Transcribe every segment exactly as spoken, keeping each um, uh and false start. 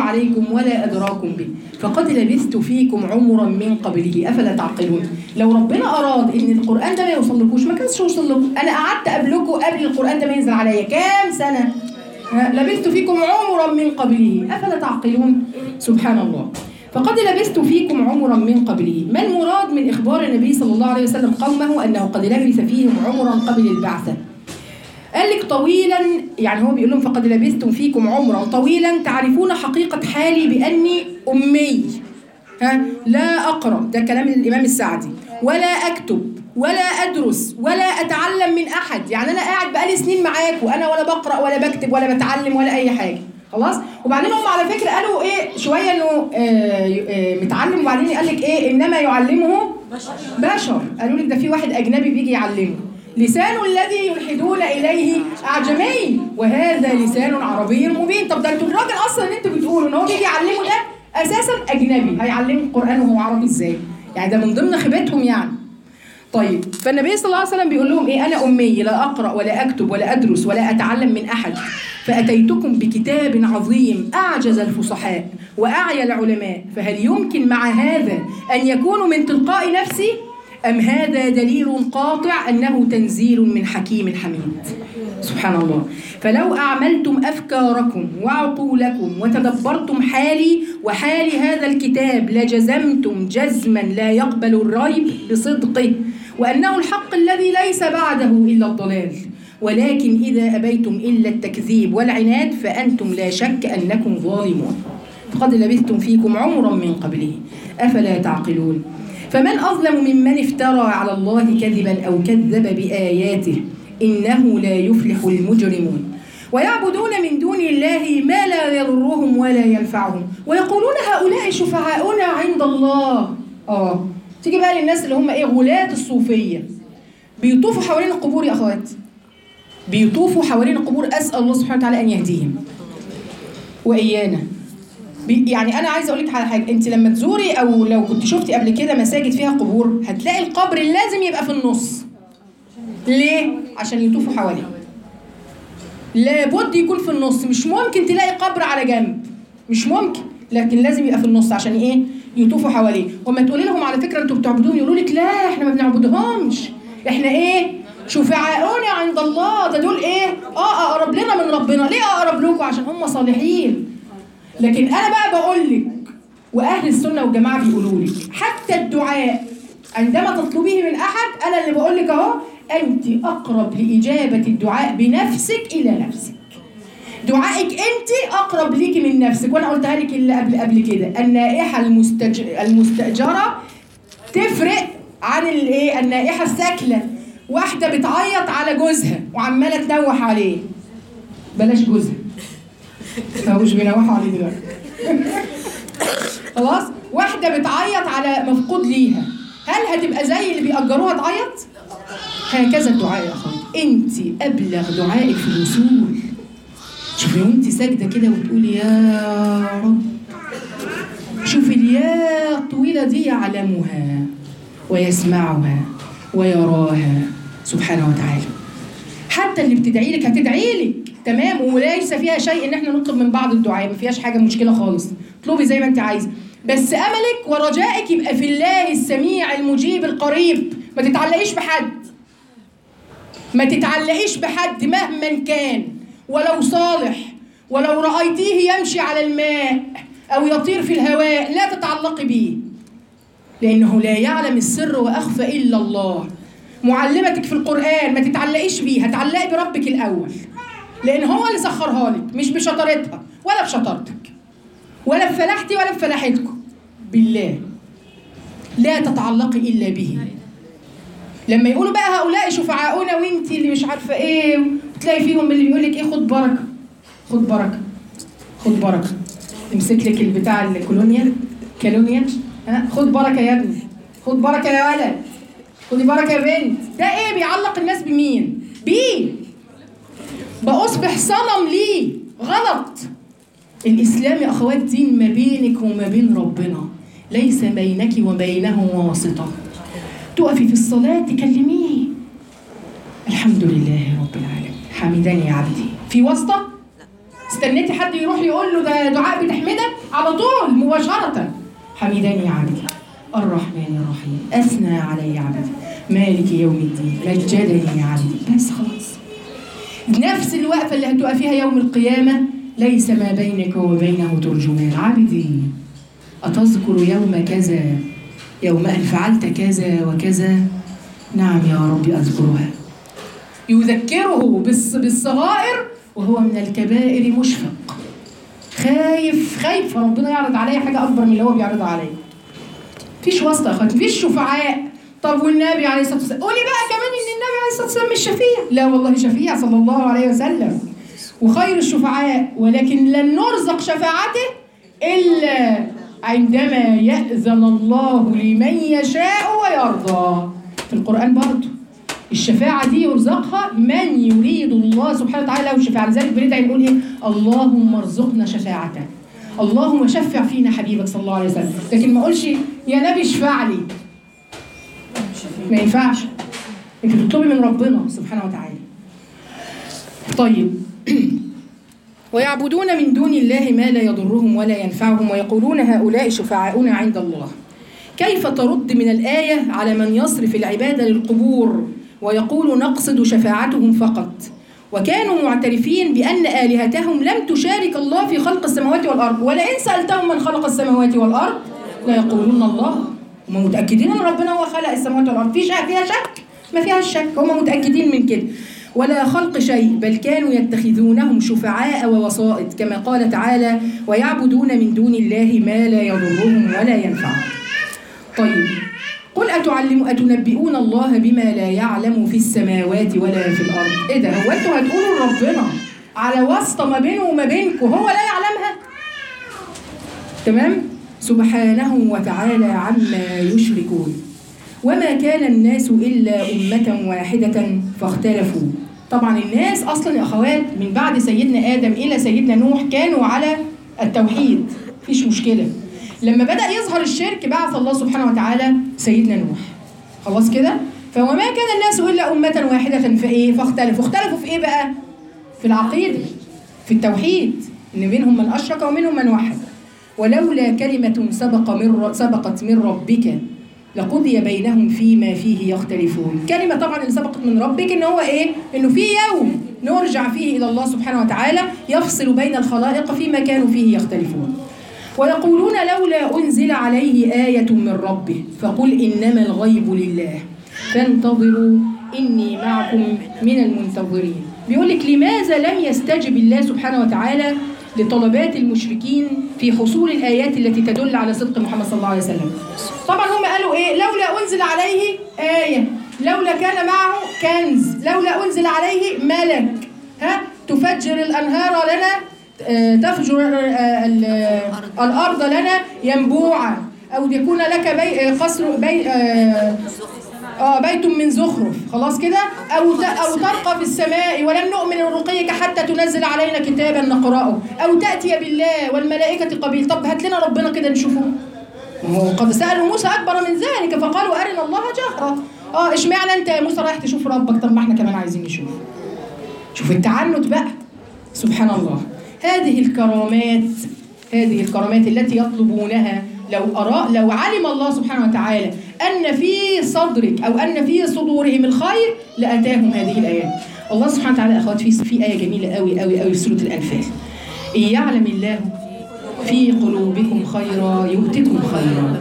عليكم ولا أدراكم به فقد لبثت فيكم عمرا من قبله أفلا تعقلون. لو ربنا أراد إن القرآن ده ما يوصلكوش ما كانش يوصل لكم. أنا قعدت قبلكم قبل القرآن ده ما ينزل عليا كام سنة؟ لبثت فيكم عمرا من قبله أفلا تعقلون. سبحان الله. فقد لبثت فيكم عمرا من قبله. ما المراد من إخبار النبي صلى الله عليه وسلم قومه أنه قد لبث فيهم عمرا قبل البعثة؟ قال لك طويلا، يعني هو بيقول لهم فقد لبثتم فيكم عمرا طويلا تعرفون حقيقة حالي بأني أمي، ها لا أقرأ، ده كلام الإمام السعدي، ولا أكتب ولا أدرس ولا أتعلم من أحد. يعني أنا قاعد بقالي سنين معاك وأنا ولا بقرأ ولا بكتب ولا بتعلم ولا أي حاجة. خلاص. وبعدين هم على فكرة قالوا إيه شوية إنه آه آه متعلم، وبعدين قال لك إيه إنما يعلمه بشر. بشر. قالوا لك ده في واحد أجنبي بيجي يعلمه. لسان الذي يلحدون إليه أعجمي وهذا لسان عربي مبين. طب ده انتوا الراجل أصلا اللي انتوا بتقولوا إن هو بيجي يعلمه ده أساسا أجنبي، هيعلمه القرآن وهو عربي إزاي؟ يعني ده من ضمن خيبتهم يعني. طيب فالنبي صلى الله عليه وسلم بيقول لهم إيه؟ أنا أمي لا أقرأ ولا أكتب ولا أدرس ولا أتعلم من أحد، فأتيتكم بكتاب عظيم أعجز الفصحاء وأعيا العلماء، فهل يمكن مع هذا أن يكونوا من تلقاء نفسي؟ أم هذا دليل قاطع أنه تنزيل من حكيم حميد؟ سبحان الله. فلو أعملتم أفكاركم وعقولكم وتدبرتم حالي وحال هذا الكتاب لجزمتم جزما لا يقبل الريب بصدقه وأنه الحق الذي ليس بعده إلا الضلال، ولكن إذا أبيتم إلا التكذيب والعناد فأنتم لا شك أنكم ظالمون. فقد لبثتم فيكم عمرا من قبله أفلا تعقلون. فمن أظلم ممن افترى على الله كذبا أو كذب بآياته إنه لا يفلح المجرمون. ويعبدون من دون الله ما لا يضرهم ولا ينفعهم ويقولون هؤلاء شفعاؤنا عند الله. آه تيجي بقى للناس اللي هم إيه غلاة الصوفية بيطوفوا حوالين القبور يا أخوات، بيطوفوا حوالين القبور. أسأل الله سبحانه وتعالى أن يهديهم وإيانا. يعني أنا عايزة أقول لك على حاجة، أنت لما تزوري أو لو كنت شفتي قبل كده مساجد فيها قبور هتلاقي القبر لازم يبقى في النص. ليه؟ عشان يطوفوا حواليه. لابد يكون في النص، مش ممكن تلاقي قبر على جنب، مش ممكن، لكن لازم يبقى في النص عشان إيه؟ يطوفوا حواليه. وما تقولي لهم على فكرة أنتوا بتعبدون يقولوا لك لا إحنا ما بنعبدهمش، إحنا إيه؟ شفعاؤنا عند الله. ده دول إيه؟ آه أقرب لنا من ربنا. ليه أقرب لكم؟ عشان هم صالحين. لكن أنا بقى بقول لك وأهل السنة والجماعة بيقولوا لك حتى الدعاء عندما تطلبيه من أحد، أنا اللي بقول لك أهو أنت أقرب لإجابة الدعاء بنفسك إلى نفسك. دعائك أنت أقرب ليكي من نفسك. وأنا قلتها لك اللي قبل قبل كده، النائحة المستج... المستأجرة تفرق عن الإيه؟ النائحة الساكنة. واحدة بتعيط على جوزها وعمالة تنوح عليه، بلاش جوزها مش بينوحوا عليه دلوقتي. خلاص. واحدة بتعيط على مفقود ليها، هل هتبقى زي اللي بيأجروها تعيط؟ هكذا الدعاء يا أخوات، أنت أبلغ دعائك في الوصول. شوفي وأنت ساجدة كده وتقولي يا رب، شوفي الياء الطويلة دي يعلمها ويسمعها ويراها سبحانه وتعالى. حتى اللي بتدعي لك هتدعي لك تمام، وليس فيها شيء ان احنا نطلب من بعض الدعاء، ما فيهاش حاجه مشكله خالص، اطلبي زي ما انت عايزه، بس املك ورجائك يبقى في الله السميع المجيب القريب. ما تتعلقيش بحد، ما تتعلقيش بحد مهما كان، ولو صالح، ولو رايتيه يمشي على الماء او يطير في الهواء لا تتعلقي به، لانه لا يعلم السر واخفى الا الله. معلمتك في القرآن ما تتعلقيش بيها، تعلقي بربك الأول، لأن هو اللي سخرها لك، مش بشطارتها ولا بشطارتك ولا بفلاحتي ولا بفلاحتكم، بالله. لا تتعلقي إلا به. لما يقولوا بقى هؤلاء شفعاؤنا وانت اللي مش عارفة ايه، تلاقي فيهم اللي بيقول لك ايه خد بركة خد بركة خد بركة، امسك لك البتاع الكولونيال كالونيال، ها خد بركة يا ابني، خد بركة يا ولد، خدي بركة يا بنت. ده ايه بيعلق الناس بمين؟ بيه. بأصبح صنم ليه. غلط. الإسلام يا أخوات دين ما بينك وما بين ربنا، ليس بينك وبينه واسطة. تقفي في الصلاة تكلميه الحمد لله رب العالمين حمدني عبدي، في واسطة؟ استنيتي حد يروح يقول له ده دعاء بتحمدك؟ على طول مباشرة. حمدني عبدي الرحمن الرحيم أثنى علي عبدي مالك يوم الدين مجدني عبدي. بس خلاص. نفس الوقفة اللي هتقفيها يوم القيامة ليس ما بينك وبينه ترجمان. عبدي أتذكر يوم كذا، يوم أن فعلت كذا وكذا؟ نعم يا رب أذكرها. يذكره بالصغائر وهو من الكبائر مشفق، خايف خايف ربنا يعرض عليه حاجة أكبر من اللي هو بيعرضها عليه. مفيش واسطة يا أخوات، مفيش شفعاء. طب والنبي عليه الصلاة والسلام، قولي بقى كمان إن النبي عليه الصلاة والسلام مش شفيع. لا والله شفيع صلى الله عليه وسلم وخير الشفعاء، ولكن لن نرزق شفاعته إلا عندما يأذن الله لمن يشاء ويرضى. في القرآن برضه الشفاعة دي يرزقها من يريد الله سبحانه وتعالى له الشفاعة. لذلك بندعي نقول إيه؟ اللهم ارزقنا شفاعتك، اللهم شفع فينا حبيبك صلى الله عليه وسلم. لكن ما أقولش يا نبي اشفع لي، ما ينفعش. أنت بتطلبي من ربنا سبحانه وتعالى. طيب ويعبدون من دون الله ما لا يضرهم ولا ينفعهم ويقولون هؤلاء شفعاؤنا عند الله. كيف ترد من الآية على من يصرف العبادة للقبور ويقول نقصد شفاعتهم فقط، وكانوا معترفين بأن آلهتهم لم تشارك الله في خلق السماوات والأرض، ولئن سألتهم من خلق السماوات والأرض لا يقولون الله. هم متأكدين أن ربنا هو خلق السماوات والأرض. في شك فيها شك؟ ما فيها الشك، هم متأكدين من كده. ولا خلق شيء، بل كانوا يتخذونهم شفعاء ووسائط، كما قال تعالى ويعبدون من دون الله ما لا يضرهم ولا ينفعهم. طيب قل أتعلم أتنبئون الله بما لا يعلم في السماوات ولا في الأرض. إيه ده؟ هو أنتوا هتقولوا لربنا على واسطة ما بينه وما بينكم هو لا يعلمها؟ تمام؟ سبحانه وتعالى عما يشركون. وما كان الناس إلا أمة واحدة فاختلفوا. طبعا الناس أصلا يا أخوات من بعد سيدنا آدم إلى سيدنا نوح كانوا على التوحيد، مفيش مشكلة. لما بدأ يظهر الشرك بعث الله سبحانه وتعالى سيدنا نوح. خلاص كده؟ فوما كان الناس إلا أمة واحدة فإيه؟ فاختلفوا. اختلفوا في إيه بقى؟ في العقيدة، في التوحيد، إن منهم من أشرك ومنهم من وحد. ولولا كلمة سبق من سبقت من ربك لقضي بينهم فيما فيه يختلفون. كلمة طبعا اللي سبقت من ربك إن هو إيه؟ إنه في يوم نرجع فيه إلى الله سبحانه وتعالى يفصل بين الخلائق فيما كانوا فيه يختلفون. ويقولون لولا أنزل عليه آية من ربه فقل إنما الغيب لله فانتظروا إني معكم من المنتظرين. بيقول لك لماذا لم يستجب الله سبحانه وتعالى لطلبات المشركين في حصول الآيات التي تدل على صدق محمد صلى الله عليه وسلم؟ طبعا هم قالوا إيه؟ لولا أنزل عليه آية، لولا كان معه كنز، لولا أنزل عليه ملك ها تفجر الأنهار لنا، تفجر الأرض لنا ينبوعا، أو يكون لك بي قصر بي آه بيت من زخرف. خلاص كده؟ أو أو ترقى في السماء ولن نؤمن لرقيك حتى تنزل علينا كتابا نقرأه، أو تأتي بالله والملائكة قبيل. طب هات لنا ربنا كده نشوفه. وهو قد سألوا موسى أكبر من ذلك فقالوا أرنا الله جهرة. اه اشمعنى أنت يا موسى رايح تشوف ربك؟ طب ما احنا كمان عايزين نشوف. شوف التعنت بقى. سبحان الله. هذه الكرامات، هذه الكرامات التي يطلبونها لو أرى لو علم الله سبحانه وتعالى أن في صدرك أو أن في صدورهم الخير لأتاهم هذه الآيات. الله سبحانه وتعالى أخوات في في آية جميلة قوي قوي قوي في سورة الأنفال. إن يعلم الله في قلوبكم خيرا يؤتكم خيرا.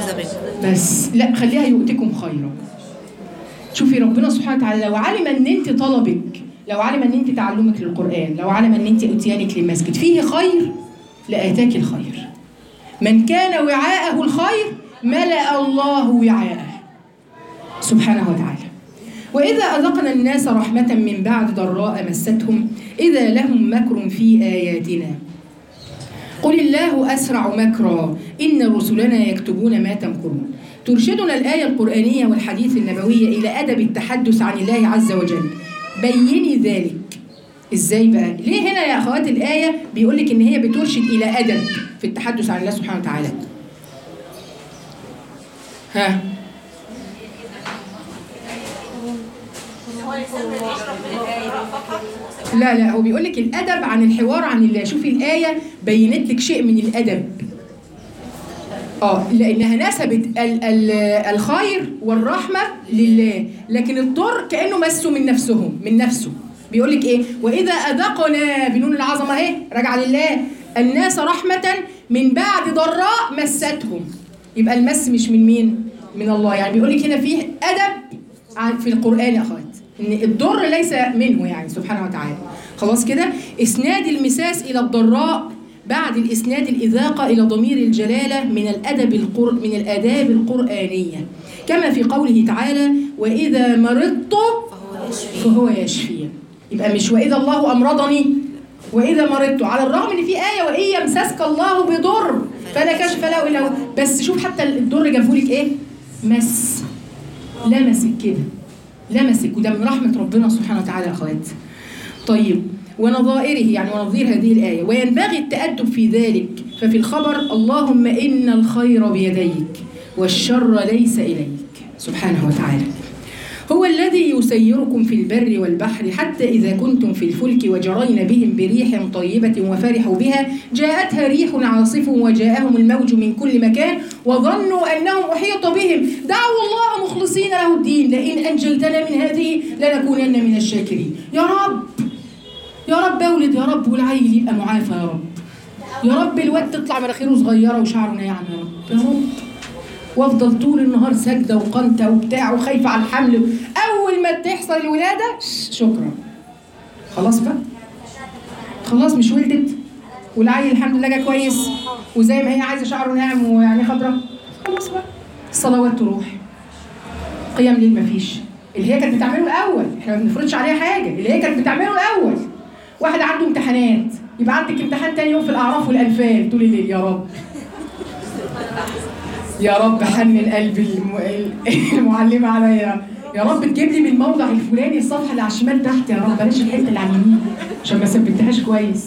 بس لا خليها يؤتكم خيرا. شوفي ربنا سبحانه وتعالى لو علم أن أنت طلبك، لو علم أن أنت تعلمك للقرآن، لو علم أن أنت أتيانك للمسجد فيه خير لآتاك الخير. من كان وعاءه الخير ملأ الله وعاءه سبحانه وتعالى. وإذا أذقنا الناس رحمة من بعد ضراء مستهم إذا لهم مكر في آياتنا قل الله أسرع مكرا إن رسلنا يكتبون ما تمكرون. ترشدنا الآية القرآنية والحديث النبوي إلى أدب التحدث عن الله عز وجل. بيني ذلك. إزاي بقى؟ ليه هنا يا أخوات الآية بيقولك إن هي بترشد إلى أدب في التحدث عن الله سبحانه وتعالى؟ ها؟ لا لا هو بيقول لك الادب عن الحوار عن الله. شوفي الايه بينت لك شيء من الادب، اه لانها نسبت ال ال الخير والرحمه لله، لكن الضر كانه مسوا من نفسهم من نفسه. بيقول لك ايه؟ واذا اذقنا بنون العظمه اهي راجعه لله الناس رحمه من بعد ضراء مستهم. يبقى المس مش من مين؟ من الله. يعني بيقول لك هنا فيه ادب في القران يا اخوات، ان الضر ليس منه يعني سبحانه وتعالى. خلاص كده؟ اسناد المساس الى الضراء بعد الاسناد الاذاقه الى ضمير الجلاله من الادب القر من الاداب القرانيه، كما في قوله تعالى واذا مرضت فهو يشفين. يبقى مش واذا الله امرضني، واذا مرضت، على الرغم ان في ايه وان يمسسك الله بضر فلا كشف له الا هو، بس شوف حتى الضر جابهولك ايه؟ مس، لمسك كده، لمسك، وده من رحمه ربنا سبحانه وتعالى يا اخوات. طيب ونظائره يعني ونظير هذه الآية، وينبغي التأدب في ذلك. ففي الخبر اللهم إن الخير بيديك والشر ليس إليك سبحانه وتعالى. هو الذي يسيركم في البر والبحر حتى إذا كنتم في الفلك وجرين بهم بريح طيبة وفرحوا بها جاءتها ريح عاصف وجاءهم الموج من كل مكان وظنوا أنهم أحيط بهم دعوا الله مخلصين له الدين لئن أنجلتنا من هذه لنكونن من الشاكرين. يا رب يا رب اولد يا رب، والعيل يبقى معافى يا رب، يا رب الواد تطلع مناخيره صغيره وشعره ناعم يا رب، يا رب. وافضل طول النهار ساجده وقنته وبتاع وخايفه على الحمل. اول ما تحصل الولاده شكرا خلاص بقى، خلاص مش ولدت والعيل الحمد لله جه كويس وزي ما هي عايزه شعره ناعم ويعني خضراء، خلاص بقى الصلوات تروح، قيام ليل مفيش. اللي هي كانت بتعمله الاول احنا ما بنفرضش عليها حاجه، اللي هي كانت بتعمله الاول. واحد عنده امتحانات يبقى عندك امتحان تاني يوم في الاعراف والانفال طول الليل، يا رب يا رب حنن قلب المعلمه عليا، يا رب تجيب لي من الموضع الفلاني الصفحه اللي على الشمال تحت، يا رب بلاش الحته اللي على اليمين عشان ما ثبتهاش كويس.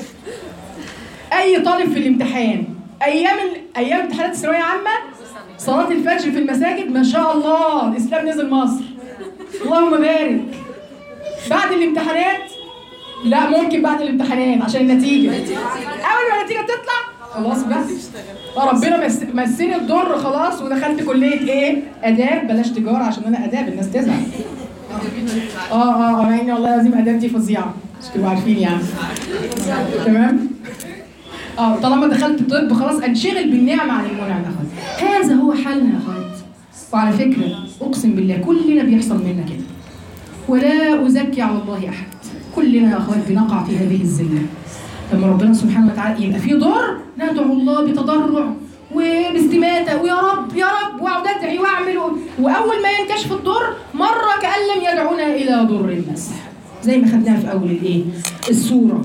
اي طالب في الامتحان ايام ال... ايام امتحانات الثانويه عامه صلاه الفجر في المساجد ما شاء الله الاسلام نزل مصر اللهم بارك. بعد الامتحانات لا ممكن بعد الامتحانات عشان النتيجه، اول ما النتيجه تطلع خلاص بس ربنا مسني الضر خلاص ودخلت كليه ايه؟ اداب، بلاش تجاره عشان انا اداب الناس تزعل. اه اه اه يعني والله العظيم اداب دي فظيعه مش تبقوا عارفين يعني. تمام؟ اه طالما دخلت طب خلاص انشغل بالنعمه عن المنعم يا اخوات. هذا هو حالنا يا اخوات. وعلى فكره اقسم بالله كلنا بيحصل منا كده ولا ازكي على الله احد، كلنا يا اخوات بنقع في هذه الزله. لما ربنا سبحانه وتعالى يبقى في ضر ندعو الله بتضرع وباستماته ويا رب يا رب واقعد ادعي واعمل، واول ما ينكشف الضر مره كان لم يدعونا الى ضر مسح زي ما خدناها في اول الايه؟ السوره.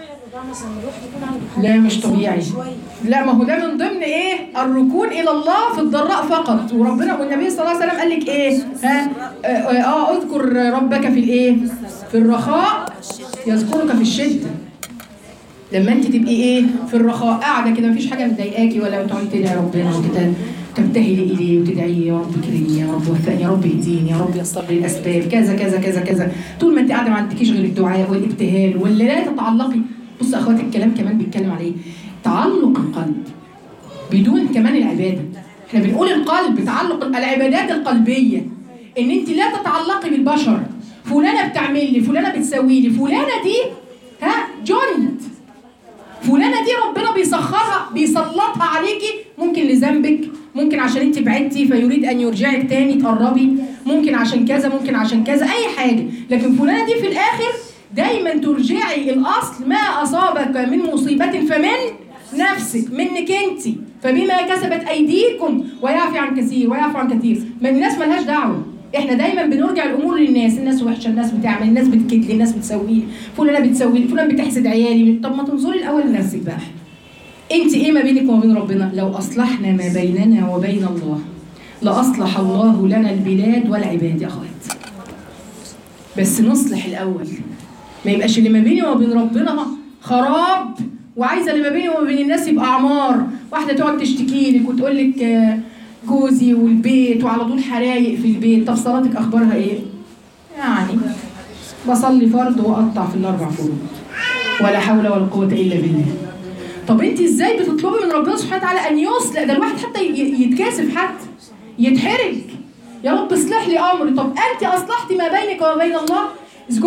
لا مش طبيعي، لا ما هو ده من ضمن ايه؟ الركون الى الله في الضراء فقط. وربنا والنبي صلى الله عليه وسلم قال لك ايه؟ ها اه اذكر ربك في الايه؟ في الرخاء يذكرك في الشده. لما انت تبقي ايه؟ في الرخاء قاعده كده مفيش حاجه مضايقاكي ولا بتقعدي تدعي ربنا وكده تبتهلي اليه وتدعي يا رب كريم يا رب وفقني يا رب اهديني يا رب يسر لي الاسباب كذا كذا كذا كذا، طول ما انت قاعده ما عندكيش غير الدعاء والابتهال ولا لا تتعلقي. بص اخواتي الكلام كمان بيتكلم على ايه؟ تعلق القلب بدون كمان العباده. احنا بنقول القلب تعلق العبادات القلبيه، ان انت لا تتعلقي بالبشر، فلانه بتعمل لي فلانه بتسوي لي فلانه دي ها جند، فلانه دي ربنا بيسخرها بيسلطها عليكي، ممكن لذنبك، ممكن عشان انت بعدتي فيريد ان يرجعك تاني تقربي، ممكن عشان كذا ممكن عشان كذا اي حاجه، لكن فلانه دي في الاخر دايما ترجعي الاصل ما اصابك من مصيبه فمن نفسك، منك انت، فبما كسبت ايديكم ويعفي عن كثير ويعفو عن كثير. ما الناس ملهاش دعوه، احنا دايما بنرجع الامور للناس، الناس وحشه، الناس بتعمل، الناس بتكدلي، الناس بتسوي، فلانه بتسوي، فلان بتحسد عيالي. طب ما تنظري الاول لنفسك بقى، انت ايه ما بينك وما بين ربنا؟ لو اصلحنا ما بيننا وبين الله لاصلح الله لنا البلاد والعباد يا اخوات. بس نصلح الاول، ما يبقاش اللي ما بيني وما بين ربنا خراب وعايزه اللي ما بيني وما بين الناس يبقى عمار. واحده تقعد تشتكي لك وتقول لك جوزي والبيت وعلى طول حرايق في البيت، طب صلاتك اخبارها ايه؟ يعني بصلي فرض واقطع في الاربع فروض ولا حول ولا قوه الا بالله. طب انت ازاي بتطلبي من ربنا سبحانه وتعالى ان يصلح؟ ده الواحد حتى يتكاسف، حتى يتحرج، يا رب اصلح لي امري. طب انت اصلحتي ما بينك وما بين الله؟